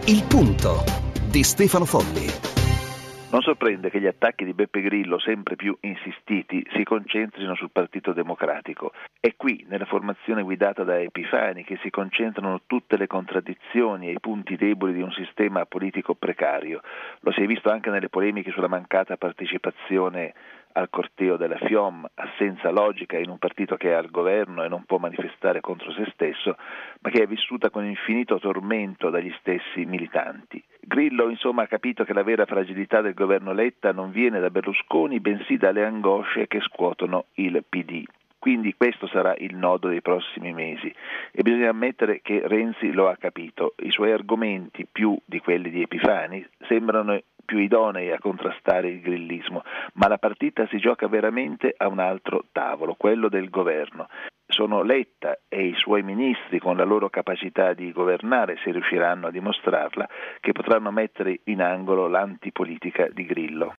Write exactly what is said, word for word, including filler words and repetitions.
Il punto di Stefano Folli. Non sorprende che gli attacchi di Beppe Grillo, sempre più insistiti, si concentrino sul Partito Democratico. È qui, nella formazione guidata da Epifani, che si concentrano tutte le contraddizioni e i punti deboli di un sistema politico precario. Lo si è visto anche nelle polemiche sulla mancata partecipazione al corteo della FIOM, assenza logica in un partito che è al governo e non può manifestare contro se stesso, ma che è vissuta con infinito tormento dagli stessi militanti. Grillo, insomma, ha capito che la vera fragilità del governo Letta non viene da Berlusconi, bensì dalle angosce che scuotono il P D. Quindi questo sarà il nodo dei prossimi mesi e bisogna ammettere che Renzi lo ha capito. I suoi argomenti, più di quelli di Epifani, sembrano più idonei a contrastare il grillismo, ma la partita si gioca veramente a un altro tavolo, quello del governo. Sono Letta e i suoi ministri, con la loro capacità di governare, se riusciranno a dimostrarla, che potranno mettere in angolo l'antipolitica di Grillo.